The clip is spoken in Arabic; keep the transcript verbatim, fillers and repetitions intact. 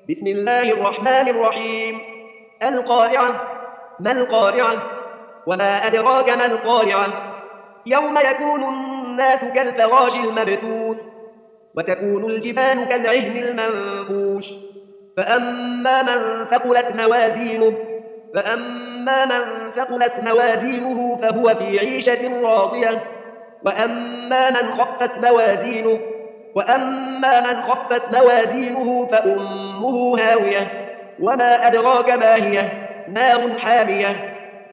بسم الله الرحمن الرحيم. القارعة. ما القارعة؟ وما أدراك ما القارعة؟ يوم يكون الناس كالفراش المبثوث وتكون الجبال كالعهن المنفوش فأما من ثقلت موازينه فأما من ثقلت موازينه فهو في عيشة راضية وأما من خفت موازينه وأما من خفت موازينه فأمه هاوية وما أدراك ما هي نار حامية